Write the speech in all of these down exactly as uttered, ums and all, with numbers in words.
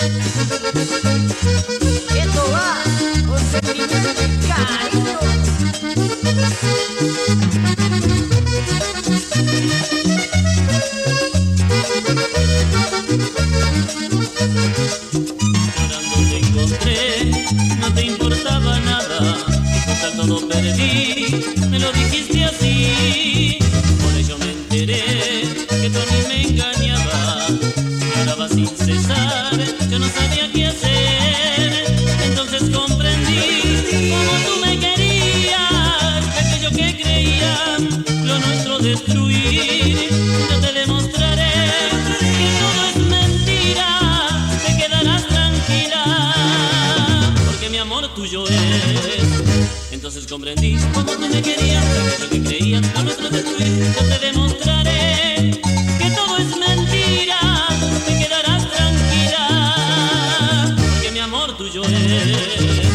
Esto va con sentimiento y cariño. Llorando te encontré, no te importaba nada, total todo perdí, me lo dijiste así. Por ello me enteré que tú a mí me engañabas, lloraba sin cesar, yo no sabía qué hacer. Entonces comprendí cómo tú me querías, que aquello que creía lo nuestro destruir. Yo te demostraré que todo es mentira, te quedarás tranquila, porque mi amor tuyo es. Entonces comprendí cómo tú me querías, aquello que creía lo nuestro destruir. Yo te demostraré que todo es mentira, te quedarás tranquila, porque mi amor tuyo es.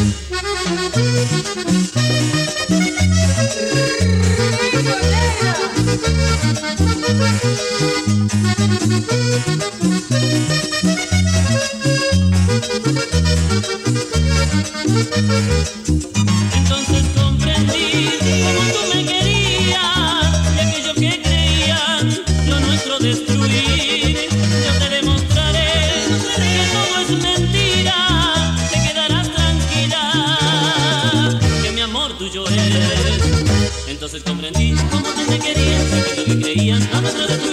Entonces comprendí cómo tú me querías y aquello que creían lo nuestro destruir. Yo te demostraré que todo es mentira, te quedarás tranquila, que mi amor tuyo es. Entonces comprendí cómo tú me querías y aquello que creían lo nuestro destruir.